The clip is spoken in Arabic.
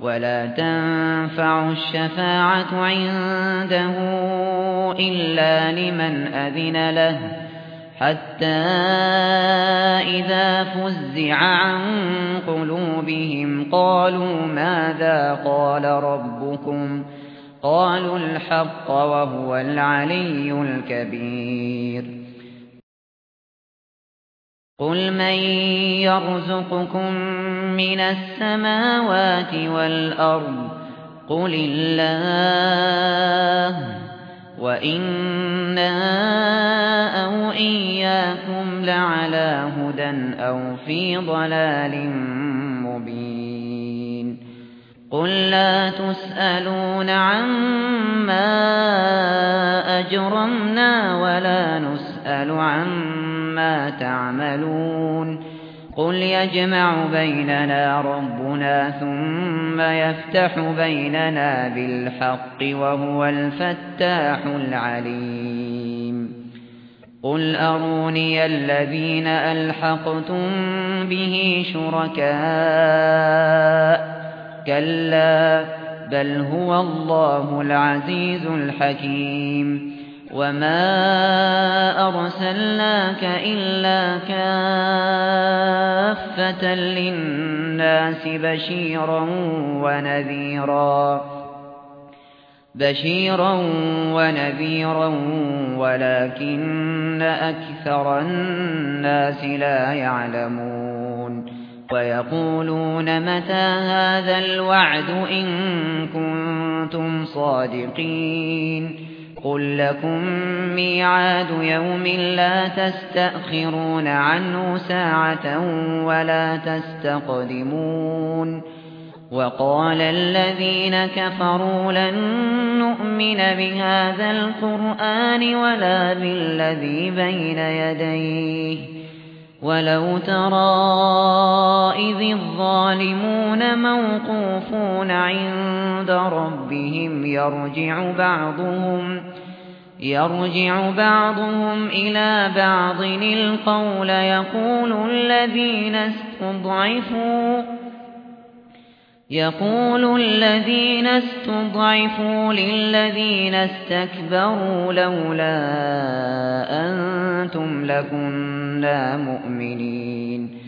ولا تنفع الشفاعة عنده إلا لمن أذن له حتى إذا فزع عن قلوبهم قالوا ماذا قال ربكم قالوا الحق وهو العلي الكبير قل من يرزقكم من السماوات والأرض قل الله وإنا أو إياكم لعلى هدى أو في ضلال مبين قل لا تسألون عما أجرمنا ولا نسأل عما تعملون قل يجمع بيننا ربنا ثم يفتح بيننا بالحق وهو الفتاح العليم قل أروني الذين ألحقتم به شركاء كلا بل هو الله العزيز الحكيم وما أرسلناك إلا كافة للناس بشيرا ونذيرا ولكن أكثر الناس لا يعلمون ويقولون متى هذا الوعد إن كنتم صادقين قل لكم ميعاد يوم لا تستأخرون عنه ساعة ولا تستقدمون وقال الذين كفروا لن نؤمن بهذا القرآن ولا بالذي بين يديه ولو ترى إذ الظالمون موقوفون عند ربهم يرجع بعضهم إلى بعض القول يقول الذين استضعفوا للذين استكبروا لولا أنتم لكنا مؤمنين